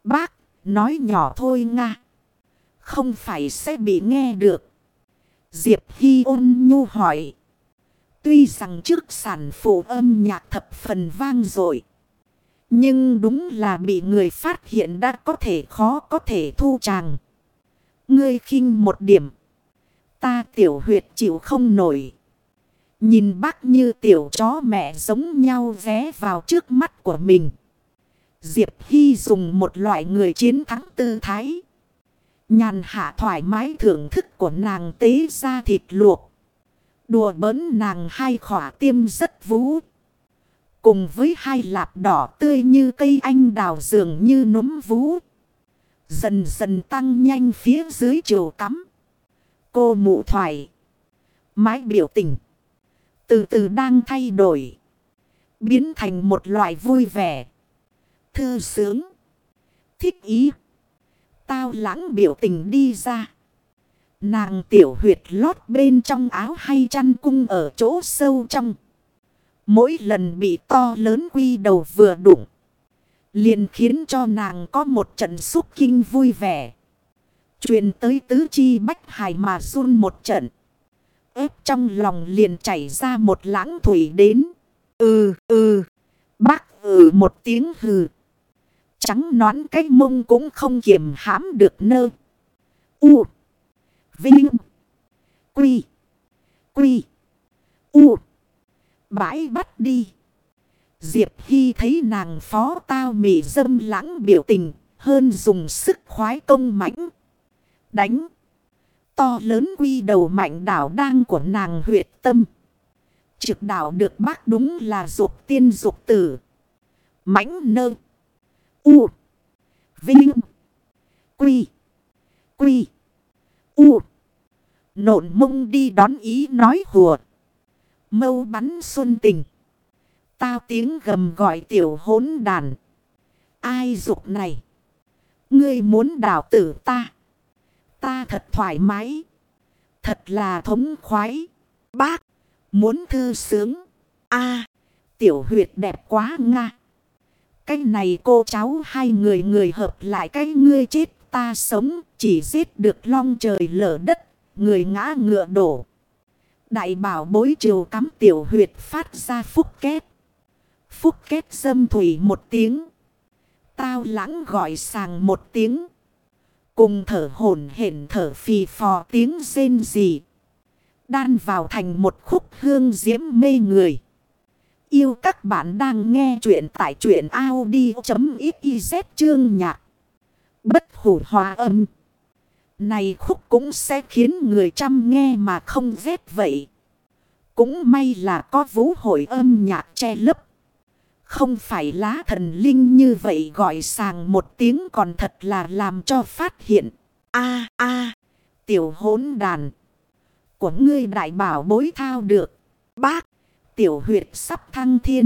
Bác, nói nhỏ thôi nga. Không phải sẽ bị nghe được. Diệp Hy ôn nhu hỏi. Tuy rằng trước sản phụ âm nhạc thập phần vang dội, nhưng đúng là bị người phát hiện đã khó có thể thu chàng. Ngươi khinh một điểm, ta tiểu huyệt chịu không nổi. Nhìn bác như tiểu chó mẹ giống nhau ghé vào trước mắt của mình. Diệp Hy dùng một loại người chiến thắng tư thái. Nhàn hạ thoải mái thưởng thức của nàng tế ra thịt luộc. Đùa bỡn nàng hai khỏa tiêm rất vú. Cùng với hai lạp đỏ tươi như cây anh đào dường như núm vú. Dần dần tăng nhanh phía dưới chiều cắm. Cô mụ thoại. Mái biểu tình. Từ từ đang thay đổi. Biến thành một loại vui vẻ. Thư sướng. Thích ý. Tao lãng biểu tình đi ra. Nàng tiểu huyệt lót bên trong áo hay chăn cung ở chỗ sâu trong. Mỗi lần bị to lớn quy đầu vừa đụng, liền khiến cho nàng có một trận xúc kinh vui vẻ. Truyền tới tứ chi bách hải mà run một trận. Ép trong lòng liền chảy ra một lãng thủy đến. Bác một tiếng hừ. Trắng nõn cái mông cũng không kiềm hãm được nơ. Vinh. Quy. Bãi bắt đi. Diệp Hy thấy nàng phó tao mị dâm lãng biểu tình. Hơn dùng sức khoái công mãnh. Đánh. To lớn quy đầu mạnh đảo đang của nàng huyệt tâm. Trực đảo được bác đúng là dục tiên dục tử. Mãnh nơ. Vinh. Quy. Nộn mông đi đón ý nói hùa. Mâu bắn xuân tình. Tao tiếng gầm gọi tiểu hỗn đàn. Ai dục này? Ngươi muốn đảo tử ta. Ta thật thoải mái. Thật là thống khoái. Bác. Muốn thư sướng. Tiểu huyệt đẹp quá nga. Cái này cô cháu hai người hợp lại cái ngươi chết ta sống. Chỉ giết được long trời lở đất. Người ngã ngựa đổ. Đại bảo bối triều cắm tiểu huyệt phát ra phúc két. Phúc két dâm thủy một tiếng. Tao lãng gọi sàng một tiếng. Cùng thở hổn hển thở phì phò tiếng rên rỉ. Đan vào thành một khúc hương diễm mê người. Yêu các bạn đang nghe chuyện tại truyện audio.xyz chương nhạc. Bất hủ hòa âm. Này khúc cũng sẽ khiến người trăm nghe mà không ghét vậy. Cũng may là có vũ hội âm nhạc che lấp. Không phải lá thần linh như vậy gọi sàng một tiếng còn thật là làm cho phát hiện. Tiểu hỗn đàn. Của ngươi đại bảo bối thao được. Bác. Tiểu huyệt sắp thăng thiên.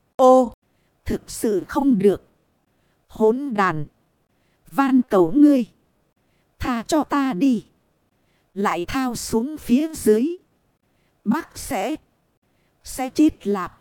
Thực sự không được. Hỗn đàn. Van cầu ngươi. Tha cho ta đi. Lại thao xuống phía dưới. Bác sẽ chết lạp.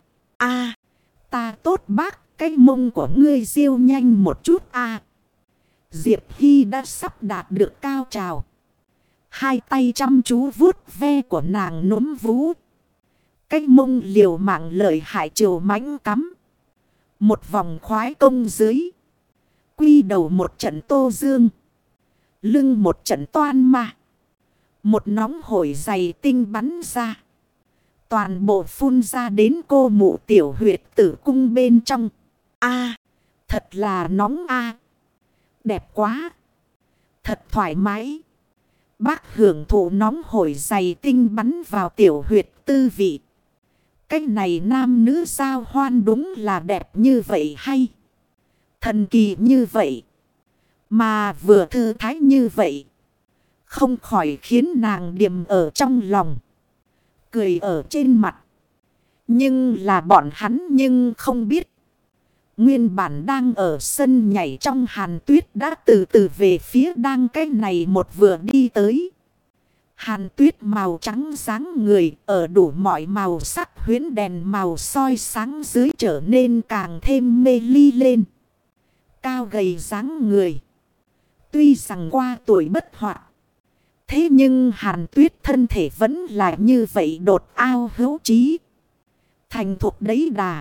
Ta tốt bác. Cái mông của ngươi diêu nhanh một chút Diệp Hy đã sắp đạt được cao trào. Hai tay chăm chú vuốt ve của nàng núm vú. Cái mông liều mạng lợi hại chiều mãnh cắm. Một vòng khoái công dưới. Quy đầu một trận tô dương. Lưng một trận toan ma. Một nóng hổi dày tinh bắn ra. Toàn bộ phun ra đến cô mụ tiểu huyệt tử cung bên trong. Thật là nóng Đẹp quá. Thật thoải mái. Bác hưởng thụ nóng hổi dày tinh bắn vào tiểu huyệt tư vị. Cái này nam nữ giao hoan đúng là đẹp như vậy hay. Thần kỳ như vậy. Mà vừa thư thái như vậy. Không khỏi khiến nàng điềm ở trong lòng. Cười ở trên mặt. Nhưng là bọn hắn nhưng không biết. Nguyên bản đang ở sân nhảy trong Hàn Tuyết đã từ từ về phía đang cái này một vừa đi tới. Hàn Tuyết màu trắng dáng người ở đủ mọi màu sắc huyễn đèn màu soi sáng dưới trở nên càng thêm mê ly lên. cao gầy dáng người. Tuy rằng qua tuổi bất hoạt. Thế nhưng Hàn Tuyết thân thể vẫn là như vậy đột ao hữu trí. Thành thục đấy đà.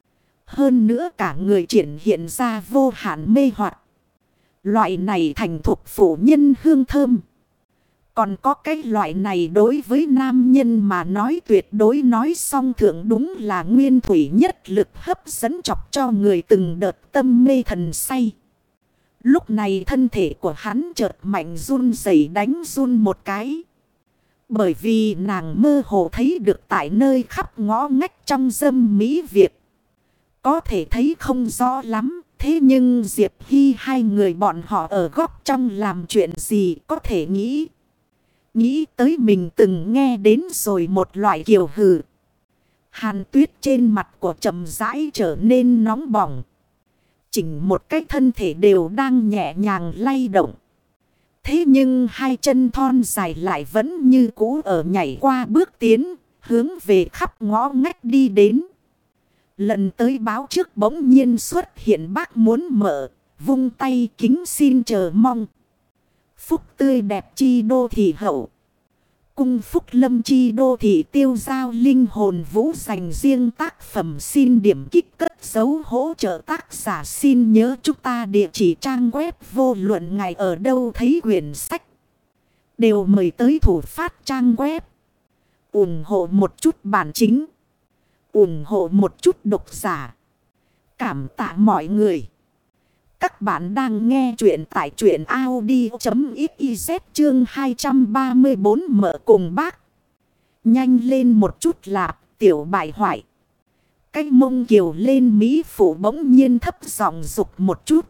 Hơn nữa cả người triển hiện ra vô hạn mê hoặc. Loại này thành thục phụ nhân hương thơm. Còn có cái loại này đối với nam nhân mà nói tuyệt đối nói song thượng đúng là nguyên thủy nhất lực hấp dẫn chọc cho người từng đợt tâm mê thần say. Lúc này thân thể của hắn chợt mạnh run rẩy đánh run một cái. Bởi vì nàng mơ hồ thấy được tại nơi khắp ngõ ngách trong dâm mỹ Việt. Có thể thấy không rõ lắm. Thế nhưng Diệp Hy hai người bọn họ ở góc trong làm chuyện gì có thể nghĩ. Nghĩ tới mình từng nghe đến rồi một loại kiều hừ. Hàn Tuyết trên mặt của chậm rãi trở nên nóng bỏng. Chỉnh một cái thân thể đều đang nhẹ nhàng lay động. Thế nhưng hai chân thon dài lại vẫn như cũ ở nhảy qua bước tiến, hướng về khắp ngõ ngách đi đến. Lần tới báo trước bỗng nhiên xuất hiện bác muốn mở, vung tay kính xin chờ mong. Phúc tươi đẹp chi đô thị hậu. Cung phúc lâm chi đô thị tiêu giao linh hồn vũ dành riêng tác phẩm xin điểm kích cất dấu hỗ trợ tác giả xin nhớ chúng ta địa chỉ trang web vô luận ngài ở đâu thấy quyển sách. Đều mời tới thủ phát trang web. ủng hộ một chút bản chính. ủng hộ một chút độc giả. Cảm tạ mọi người. Các bạn đang nghe chuyện tại truyện audio.xyz chương 234 mở cùng bác. Nhanh lên một chút lạp tiểu bại hoại. Cái mông kiều lên Mỹ phủ bỗng nhiên thấp giọng dục một chút.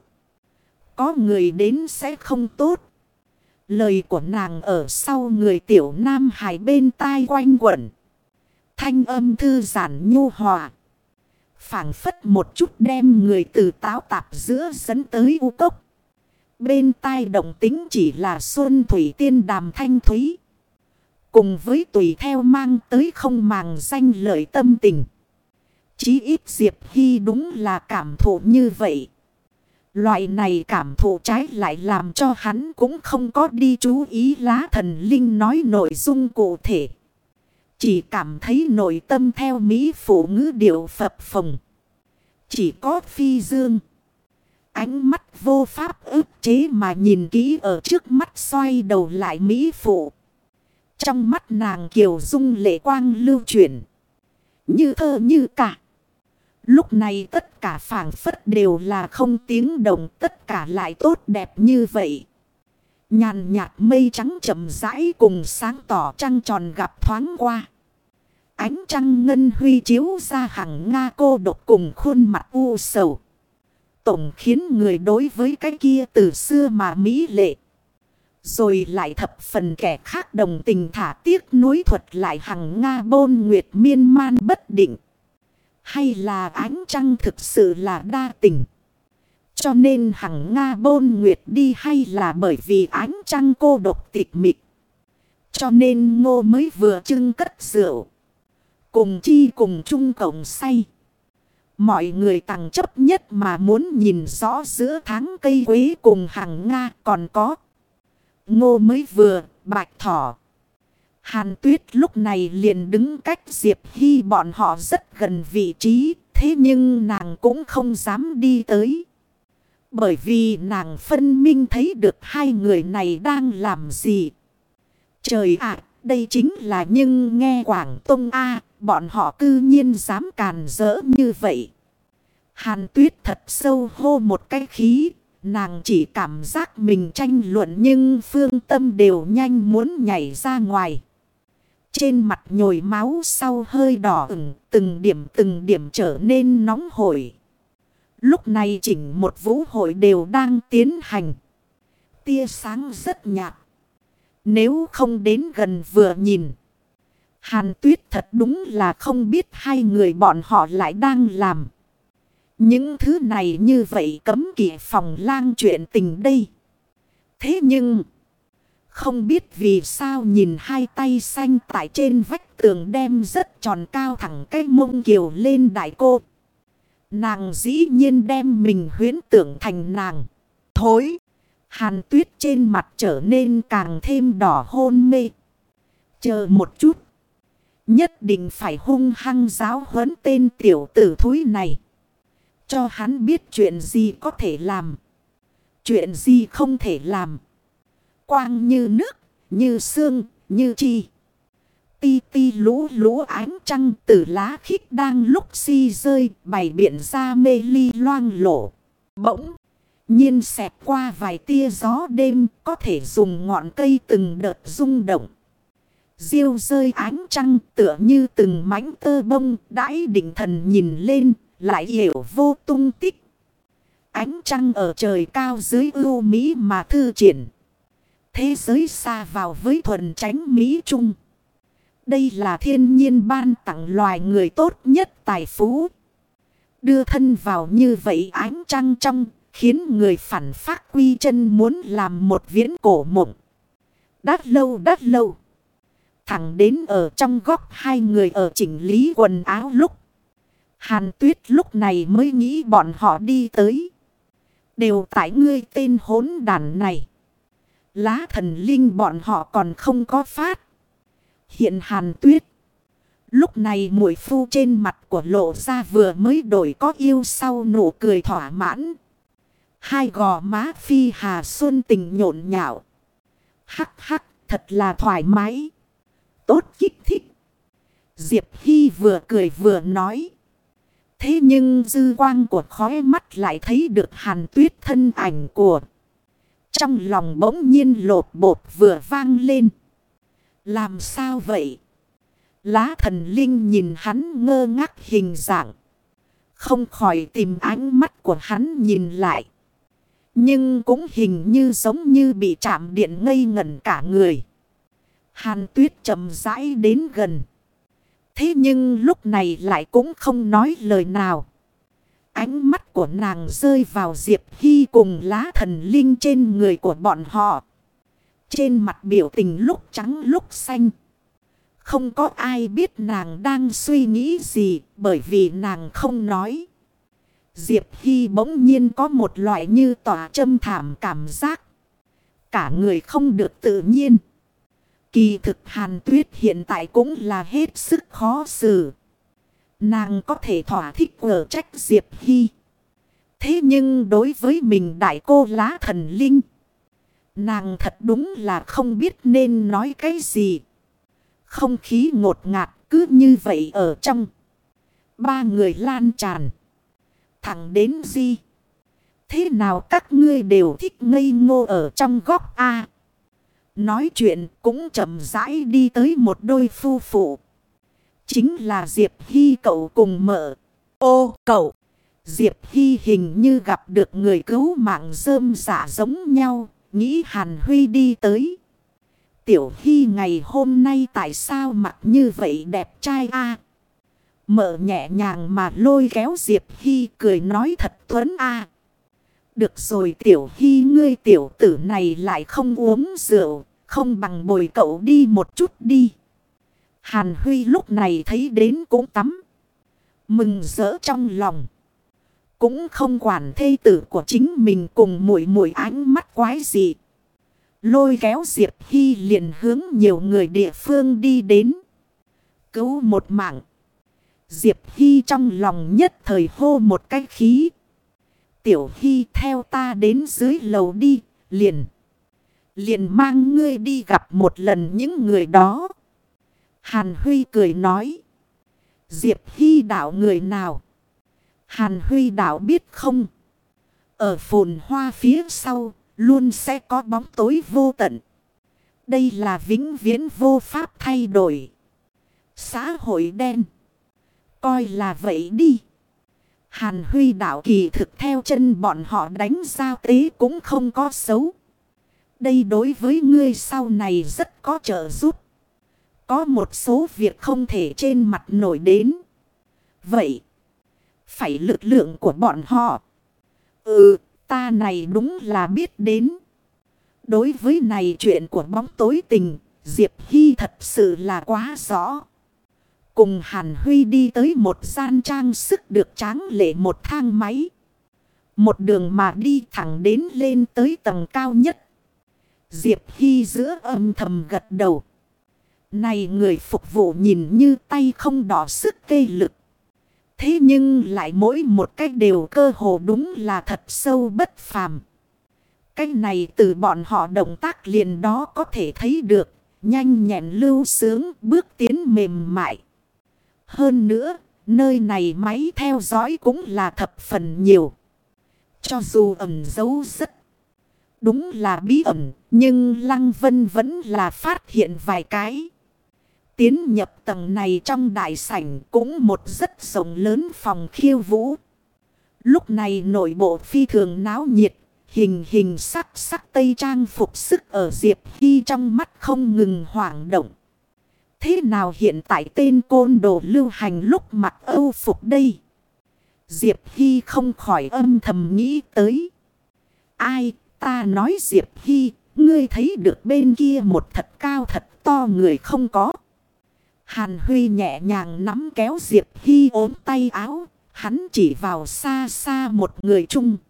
Có người đến sẽ không tốt. Lời của nàng ở sau người tiểu nam hài bên tai quanh quẩn. Thanh âm thư giản nhu hòa. Phảng phất một chút đem người từ táo tạp giữa dẫn tới u cốc. Bên tai động tính chỉ là xuân thủy tiên đàm thanh thúy. Cùng với tùy theo mang tới không màng danh lợi tâm tình. Chí ít Diệp Hy đúng là cảm thụ như vậy. Loại này cảm thụ trái lại làm cho hắn cũng không có đi chú ý lá thần linh nói nội dung cụ thể. Chỉ cảm thấy nội tâm theo Mỹ phụ ngữ điệu phập phồng. Chỉ có phi dương. Ánh mắt vô pháp ức chế mà nhìn kỹ ở trước mắt xoay đầu lại Mỹ phụ. Trong mắt nàng kiều dung lệ quang lưu chuyển. Như thơ như cả. Lúc này tất cả phảng phất đều là không tiếng động, tất cả lại tốt đẹp như vậy. Nhàn nhạt mây trắng chậm rãi cùng sáng tỏ trăng tròn gặp thoáng qua. Ánh trăng ngân huy chiếu ra hằng nga cô độc cùng khuôn mặt u sầu. Tổng khiến người đối với cái kia từ xưa mà mỹ lệ. Rồi lại thập phần kẻ khác đồng tình thả tiếc nuối thuật lại hằng nga bôn nguyệt miên man bất định. Hay là ánh trăng thực sự là đa tình. Cho nên hằng nga bôn nguyệt đi, hay là bởi vì ánh trăng cô độc tịch mịch. Cho nên Ngô mới vừa trưng cất rượu. Cùng chi cùng chung cộng say. Mọi người tằng chấp nhất mà muốn nhìn rõ giữa tháng cây quế cùng hằng nga còn có. Ngô mới vừa, Bạch Thỏ. Hàn Tuyết lúc này liền đứng cách Diệp Hy bọn họ rất gần vị trí. Thế nhưng nàng cũng không dám đi tới. Bởi vì nàng phân minh thấy được hai người này đang làm gì. Trời ạ, đây chính là nhưng nghe Quảng Tông A. Bọn họ cư nhiên dám càn rỡ như vậy. Hàn Tuyết thật sâu hô một cái khí. Nàng chỉ cảm giác mình tranh luận nhưng phương tâm đều nhanh muốn nhảy ra ngoài. Trên mặt nhồi máu sau hơi đỏ ửng, từng điểm trở nên nóng hổi. Lúc này chỉnh một vũ hội đều đang tiến hành. Tia sáng rất nhạt. Nếu không đến gần vừa nhìn. Hàn Tuyết thật đúng là không biết hai người bọn họ lại đang làm. Những thứ này như vậy cấm kỵ phòng lang chuyện tình đây. Thế nhưng, không biết vì sao nhìn hai tay xanh tại trên vách tường đem rất tròn cao thẳng cái mông kiều lên đại cô. Nàng dĩ nhiên đem mình huyễn tưởng thành nàng. Thối! Hàn Tuyết trên mặt trở nên càng thêm đỏ hôn mê. Chờ một chút. Nhất định phải hung hăng giáo huấn tên tiểu tử thúi này. Cho hắn biết chuyện gì có thể làm. Chuyện gì không thể làm. Quang như nước, như sương, như chi. Ti ti lũ lũ ánh trăng từ lá khích đang lúc si rơi bày biện ra mê ly loang lổ. Bỗng nhiên xẹt qua vài tia gió đêm có thể dùng ngọn cây từng đợt rung động. Diêu rơi ánh trăng tựa như từng mảnh tơ bông đãi định thần nhìn lên lại hiểu vô tung tích. Ánh trăng ở trời cao dưới ưu mỹ mà thư triển. Thế giới xa vào với thuần tránh mỹ trung. Đây là thiên nhiên ban tặng loài người tốt nhất tài phú. Đưa thân vào như vậy ánh trăng trong, khiến người phản phát quy chân muốn làm một viễn cổ mộng. Đắt lâu. Thẳng đến ở trong góc hai người ở chỉnh lý quần áo lúc. Hàn Tuyết lúc này mới nghĩ bọn họ đi tới. Đều tại ngươi tên hỗn đản này. Lá thần linh bọn họ còn không có phát. Hiện Hàn Tuyết. Lúc này muội phu trên mặt của lộ ra vừa mới đổi có yêu sau nụ cười thỏa mãn. Hai gò má phi hà xuân tình nhộn nhạo. Hắc hắc thật là thoải mái. Tốt kích thích. Diệp Hy vừa cười vừa nói. Thế nhưng dư quang của khóe mắt lại thấy được Hàn Tuyết thân ảnh của. Trong lòng bỗng nhiên lột bột vừa vang lên. Làm sao vậy? Lá thần linh nhìn hắn ngơ ngác hình dạng. Không khỏi tìm ánh mắt của hắn nhìn lại. Nhưng cũng hình như giống như bị chạm điện ngây ngẩn cả người. Hàn Tuyết chậm rãi đến gần. Thế nhưng lúc này lại cũng không nói lời nào. Ánh mắt của nàng rơi vào Diệp Hy cùng lá thần linh trên người của bọn họ. Trên mặt biểu tình lúc trắng lúc xanh. Không có ai biết nàng đang suy nghĩ gì bởi vì nàng không nói. Diệp Hy bỗng nhiên có một loại như tỏa châm thảm cảm giác. Cả người không được tự nhiên. Kỳ thực Hàn Tuyết hiện tại cũng là hết sức khó xử. Nàng có thể thỏa thích ở trách Diệp Hy. Thế nhưng đối với mình đại cô lá thần linh. Nàng thật đúng là không biết nên nói cái gì. Không khí ngột ngạt cứ như vậy ở trong. Ba người lan tràn. Thẳng đến gì? Thế nào các ngươi đều thích ngây ngô ở trong góc A? Nói chuyện cũng chậm rãi đi tới một đôi phu phụ. Chính là Diệp Hy cậu cùng mợ. Ô cậu! Diệp Hy hình như gặp được người cứu mạng rơm rả giống nhau. Nghĩ Hàn Huy đi tới. Tiểu Hy ngày hôm nay tại sao mặc như vậy đẹp trai a? Mợ nhẹ nhàng mà lôi kéo Diệp Hy cười nói thật tuấn a. Được rồi Tiểu Hy ngươi tiểu tử này lại không uống rượu. Không bằng bồi cậu đi một chút đi. Hàn Huy lúc này thấy đến cũng tắm. Mừng rỡ trong lòng. Cũng không quản thê tử của chính mình cùng muội muội ánh mắt quái dị. Lôi kéo Diệp Hy liền hướng nhiều người địa phương đi đến. Cứu một mạng. Diệp Hy trong lòng nhất thời hô một cái khí. Tiểu Hy theo ta đến dưới lầu đi, liền mang ngươi đi gặp một lần những người đó. Hàn Huy cười nói. Diệp Hy đạo người nào? Hàn Huy đạo biết không? Ở phồn hoa phía sau, luôn sẽ có bóng tối vô tận. Đây là vĩnh viễn vô pháp thay đổi. Xã hội đen. Coi là vậy đi. Hàn Huy đạo kỳ thực theo chân bọn họ đánh giao tế cũng không có xấu. Đây đối với ngươi sau này rất có trợ giúp. Có một số việc không thể trên mặt nổi đến. Vậy, phải lực lượng của bọn họ. Ta này đúng là biết đến. Đối với này chuyện của bóng tối tình, Diệp Hy thật sự là quá rõ. cùng Hàn Huy đi tới một gian trang sức được tráng lệ một thang máy. Một đường mà đi thẳng đến lên tới tầng cao nhất. Diệp Hy giữa âm thầm gật đầu. Này người phục vụ nhìn như tay không đỏ sức kê lực. Thế nhưng lại mỗi một cách đều cơ hồ đúng là thật sâu bất phàm. Cách này từ bọn họ động tác liền đó có thể thấy được. Nhanh nhẹn lưu sướng, bước tiến mềm mại. Hơn nữa, nơi này máy theo dõi cũng là thập phần nhiều. Cho dù ẩn giấu rất đúng là bí ẩn, nhưng Lăng Vân vẫn là phát hiện vài cái. Tiến nhập tầng này trong đại sảnh cũng một rất rộng lớn phòng khiêu vũ. Lúc này nội bộ phi thường náo nhiệt, hình hình sắc sắc tây trang phục sức ở Diệp Hy trong mắt không ngừng hoảng động. Thế nào hiện tại tên côn đồ lưu hành lúc mặc Âu phục đây? Diệp Hy không khỏi âm thầm nghĩ tới. Ai, ta nói Diệp Hy, ngươi thấy được bên kia một thật cao thật to người không có. Hàn Huy nhẹ nhàng nắm kéo Diệp Hy ốm tay áo, hắn chỉ vào xa xa một người chung.